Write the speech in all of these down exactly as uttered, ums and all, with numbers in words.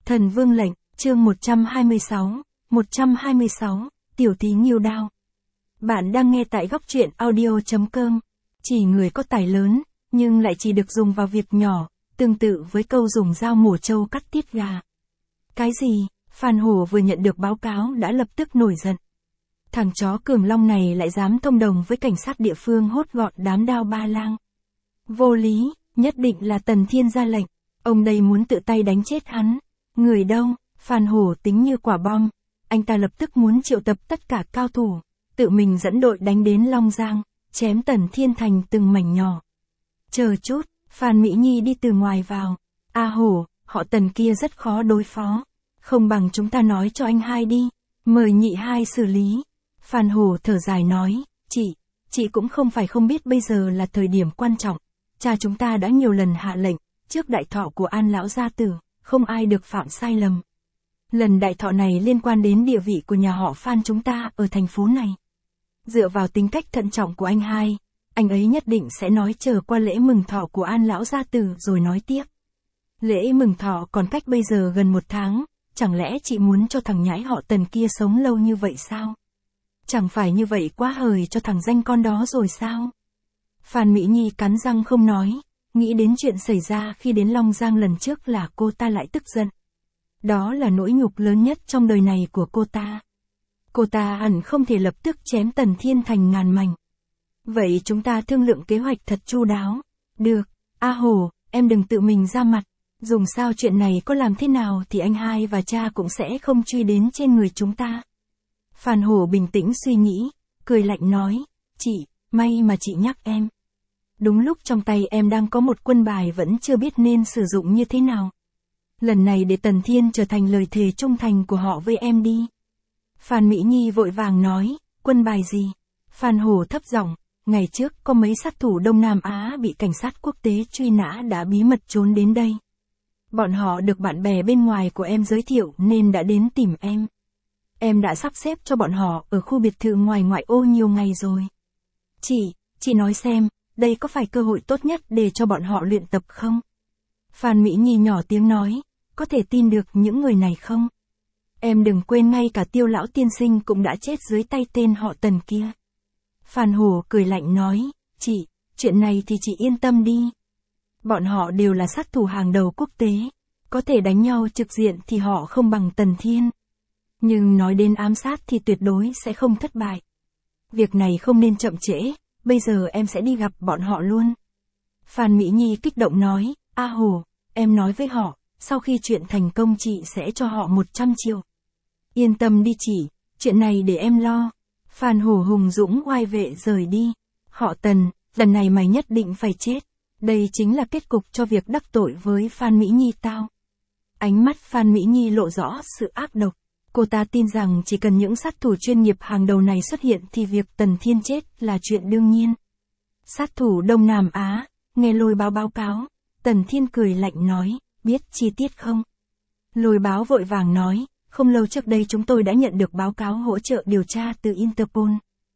Thần Vương lệnh, chương một trăm hai mươi sáu, một trăm hai mươi sáu, Tiểu Thí Nghiêu Đao. Bạn đang nghe tại góc truyện audio chấm com. Chỉ người có tài lớn, nhưng lại chỉ được dùng vào việc nhỏ, tương tự với câu dùng dao mổ trâu cắt tiết gà. Cái gì? Phan Hổ vừa nhận được báo cáo đã lập tức nổi giận. Thằng chó Cường Long này lại dám thông đồng với cảnh sát địa phương hốt gọn đám Đao Ba Lang. Vô lý, nhất định là Tần Thiên ra lệnh, ông đây muốn tự tay đánh chết hắn. Người đâu? Phan Hổ tính như quả bom, anh ta lập tức muốn triệu tập tất cả cao thủ, tự mình dẫn đội đánh đến Long Giang, chém Tần Thiên thành từng mảnh nhỏ. Chờ chút, Phan Mỹ Nhi đi từ ngoài vào. A Hổ, họ Tần kia rất khó đối phó, không bằng chúng ta nói cho anh hai đi, mời nhị hai xử lý. Phan Hổ thở dài nói, chị, chị cũng không phải không biết bây giờ là thời điểm quan trọng, cha chúng ta đã nhiều lần hạ lệnh, trước đại thọ của An lão gia tử, không ai được phạm sai lầm. Lần đại thọ này liên quan đến địa vị của nhà họ Phan chúng ta ở thành phố này. Dựa vào tính cách thận trọng của anh hai, anh ấy nhất định sẽ nói chờ qua lễ mừng thọ của An lão gia tử rồi nói tiếp. Lễ mừng thọ còn cách bây giờ gần một tháng, chẳng lẽ chị muốn cho thằng nhãi họ Tần kia sống lâu như vậy sao? Chẳng phải như vậy quá hời cho thằng danh con đó rồi sao? Phan Mỹ Nhi cắn răng không nói, nghĩ đến chuyện xảy ra khi đến Long Giang lần trước là cô ta lại tức giận. Đó là nỗi nhục lớn nhất trong đời này của cô ta. Cô ta hẳn không thể lập tức chém Tần Thiên thành ngàn mảnh. Vậy chúng ta thương lượng kế hoạch thật chu đáo. Được, A Hổ, em đừng tự mình ra mặt. Dùng sao chuyện này có làm thế nào thì anh hai và cha cũng sẽ không truy đến trên người chúng ta. Phan Hổ bình tĩnh suy nghĩ, cười lạnh nói, chị, may mà chị nhắc em. Đúng lúc trong tay em đang có một quân bài vẫn chưa biết nên sử dụng như thế nào. Lần này để Tần Thiên trở thành lời thề trung thành của họ với em đi. Phan Mỹ Nhi vội vàng nói, quân bài gì? Phan Hổ thấp giọng, ngày trước có mấy sát thủ Đông Nam Á bị cảnh sát quốc tế truy nã đã bí mật trốn đến đây. Bọn họ được bạn bè bên ngoài của em giới thiệu nên đã đến tìm em. Em đã sắp xếp cho bọn họ ở khu biệt thự ngoài ngoại ô nhiều ngày rồi. Chị, chị nói xem, đây có phải cơ hội tốt nhất để cho bọn họ luyện tập không? Phan Mỹ Nhi nhỏ tiếng nói, có thể tin được những người này không? Em đừng quên ngay cả Tiêu lão tiên sinh cũng đã chết dưới tay tên họ Tần kia. Phan Hổ cười lạnh nói, chị, chuyện này thì chị yên tâm đi. Bọn họ đều là sát thủ hàng đầu quốc tế, có thể đánh nhau trực diện thì họ không bằng Tần Thiên. Nhưng nói đến ám sát thì tuyệt đối sẽ không thất bại. Việc này không nên chậm trễ, bây giờ em sẽ đi gặp bọn họ luôn. Phan Mỹ Nhi kích động nói, A Hổ, em nói với họ, sau khi chuyện thành công chị sẽ cho họ một trăm triệu. Yên tâm đi chị, chuyện này để em lo. Phan Hổ hùng dũng oai vệ rời đi. Họ Tần, lần này mày nhất định phải chết. Đây chính là kết cục cho việc đắc tội với Phan Mỹ Nhi tao. Ánh mắt Phan Mỹ Nhi lộ rõ sự ác độc. Cô ta tin rằng chỉ cần những sát thủ chuyên nghiệp hàng đầu này xuất hiện thì việc Tần Thiên chết là chuyện đương nhiên. Sát thủ Đông Nam Á, nghe Lôi Báo báo cáo, Tần Thiên cười lạnh nói, biết chi tiết không? Lôi Báo vội vàng nói, không lâu trước đây chúng tôi đã nhận được báo cáo hỗ trợ điều tra từ Interpol.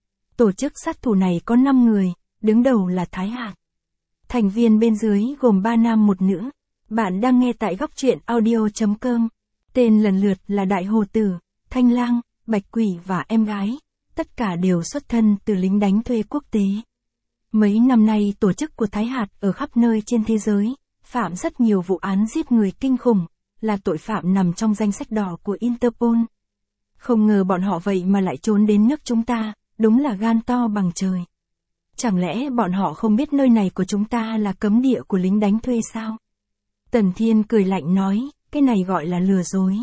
Tổ chức sát thủ này có năm người, đứng đầu là Thái Hạc. Thành viên bên dưới gồm ba nam một nữ. Bạn đang nghe tại góc truyện audio chấm com. Tên lần lượt là Đại Hồ Tử, Thanh Lang, Bạch Quỷ và em gái. Tất cả đều xuất thân từ lính đánh thuê quốc tế. Mấy năm nay tổ chức của Thái Hạt ở khắp nơi trên thế giới, phạm rất nhiều vụ án giết người kinh khủng, là tội phạm nằm trong danh sách đỏ của Interpol. Không ngờ bọn họ vậy mà lại trốn đến nước chúng ta, đúng là gan to bằng trời. Chẳng lẽ bọn họ không biết nơi này của chúng ta là cấm địa của lính đánh thuê sao? Tần Thiên cười lạnh nói, cái này gọi là lừa dối.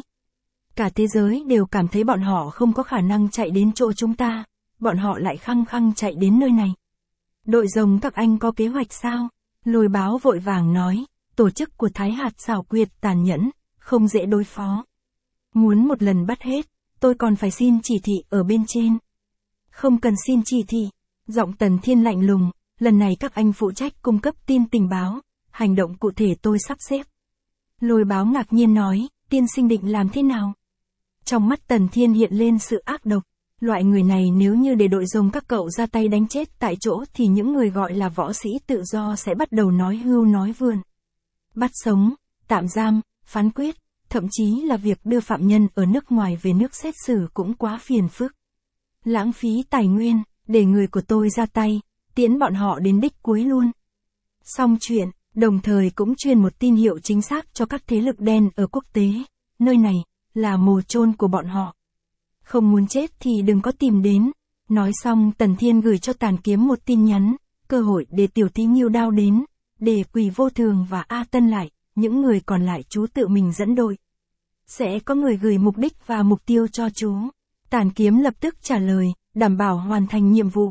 Cả thế giới đều cảm thấy bọn họ không có khả năng chạy đến chỗ chúng ta, bọn họ lại khăng khăng chạy đến nơi này. Đội rồng các anh có kế hoạch sao? Lôi Báo vội vàng nói, tổ chức của Thái Hạt xảo quyệt tàn nhẫn, không dễ đối phó. Muốn một lần bắt hết, tôi còn phải xin chỉ thị ở bên trên. Không cần xin chỉ thị. Giọng Tần Thiên lạnh lùng, lần này các anh phụ trách cung cấp tin tình báo, hành động cụ thể tôi sắp xếp. Lôi Báo ngạc nhiên nói, tiên sinh định làm thế nào? Trong mắt Tần Thiên hiện lên sự ác độc, loại người này nếu như để đội rồng các cậu ra tay đánh chết tại chỗ thì những người gọi là võ sĩ tự do sẽ bắt đầu nói hưu nói vượn. Bắt sống, tạm giam, phán quyết, thậm chí là việc đưa phạm nhân ở nước ngoài về nước xét xử cũng quá phiền phức. Lãng phí tài nguyên, để người của tôi ra tay, tiễn bọn họ đến đích cuối luôn. Xong chuyện, đồng thời cũng truyền một tin hiệu chính xác cho các thế lực đen ở quốc tế, nơi này, là mồ chôn của bọn họ. Không muốn chết thì đừng có tìm đến. Nói xong Tần Thiên gửi cho Tàn Kiếm một tin nhắn, cơ hội để tiểu tí Ngưu Đao đến, để Quỷ Vô Thường và A Tân lại, những người còn lại chú tự mình dẫn đội. Sẽ có người gửi mục đích và mục tiêu cho chú. Tàn Kiếm lập tức trả lời, đảm bảo hoàn thành nhiệm vụ.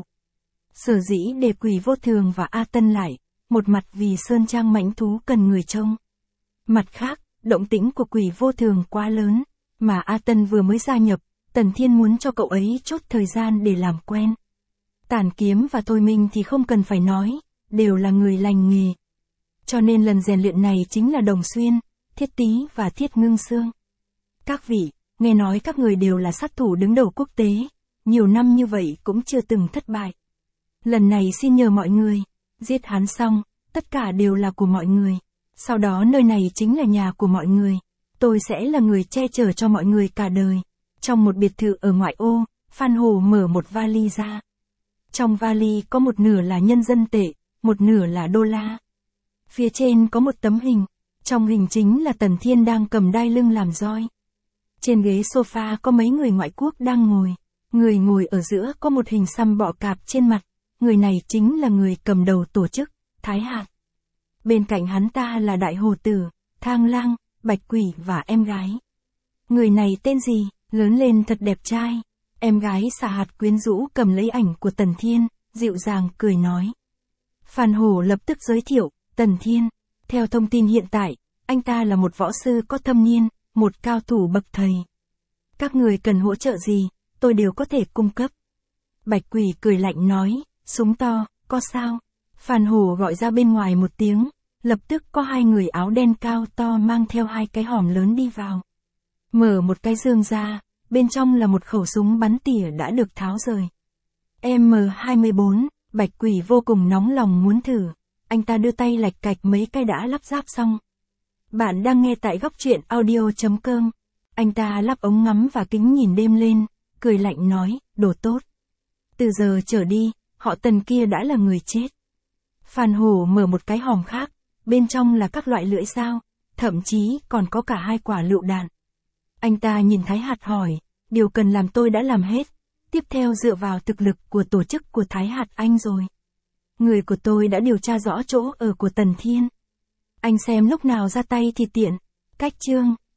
Sở dĩ để Quỷ Vô Thường và A Tân lại, một mặt vì Sơn Trang mãnh thú cần người trông. Mặt khác, động tĩnh của Quỷ Vô Thường quá lớn, mà A Tân vừa mới gia nhập, Tần Thiên muốn cho cậu ấy chốt thời gian để làm quen. Tàn Kiếm và Thôi Minh thì không cần phải nói, đều là người lành nghề. Cho nên lần rèn luyện này chính là Đồng Xuyên, Thiết Tý và Thiết Ngưng Xương. Các vị, nghe nói các người đều là sát thủ đứng đầu quốc tế, nhiều năm như vậy cũng chưa từng thất bại. Lần này xin nhờ mọi người, giết hắn xong, tất cả đều là của mọi người. Sau đó nơi này chính là nhà của mọi người. Tôi sẽ là người che chở cho mọi người cả đời. Trong một biệt thự ở ngoại ô, Phan Hổ mở một vali ra. Trong vali có một nửa là nhân dân tệ, một nửa là đô la. Phía trên có một tấm hình. Trong hình chính là Tần Thiên đang cầm đai lưng làm roi. Trên ghế sofa có mấy người ngoại quốc đang ngồi. Người ngồi ở giữa có một hình xăm bọ cạp trên mặt. Người này chính là người cầm đầu tổ chức, Thái Hạt. Bên cạnh hắn ta là Đại Hồ Tử, Thang Lang, Bạch Quỷ và em gái. Người này tên gì? Lớn lên thật đẹp trai. Em gái Xà Hạt quyến rũ cầm lấy ảnh của Tần Thiên, dịu dàng cười nói. Phan Hổ lập tức giới thiệu, Tần Thiên. Theo thông tin hiện tại, anh ta là một võ sư có thâm niên, một cao thủ bậc thầy. Các người cần hỗ trợ gì, tôi đều có thể cung cấp. Bạch Quỷ cười lạnh nói, súng to, có sao? Phan Hổ gọi ra bên ngoài một tiếng, lập tức có hai người áo đen cao to mang theo hai cái hòm lớn đi vào. Mở một cái dương ra, bên trong là một khẩu súng bắn tỉa đã được tháo rời. M hai mươi bốn, Bạch Quỷ vô cùng nóng lòng muốn thử, anh ta đưa tay lạch cạch mấy cái đã lắp ráp xong. Bạn đang nghe tại góc truyện audio chấm com. Anh ta lắp ống ngắm và kính nhìn đêm lên, cười lạnh nói, đồ tốt. Từ giờ trở đi, họ Tần kia đã là người chết. Phan Hổ mở một cái hòm khác, bên trong là các loại lưỡi dao, thậm chí còn có cả hai quả lựu đạn. Anh ta nhìn Thái Hạt hỏi, điều cần làm tôi đã làm hết, tiếp theo dựa vào thực lực của tổ chức của Thái Hạt anh rồi. Người của tôi đã điều tra rõ chỗ ở của Tần Thiên. Anh xem lúc nào ra tay thì tiện. Cách chương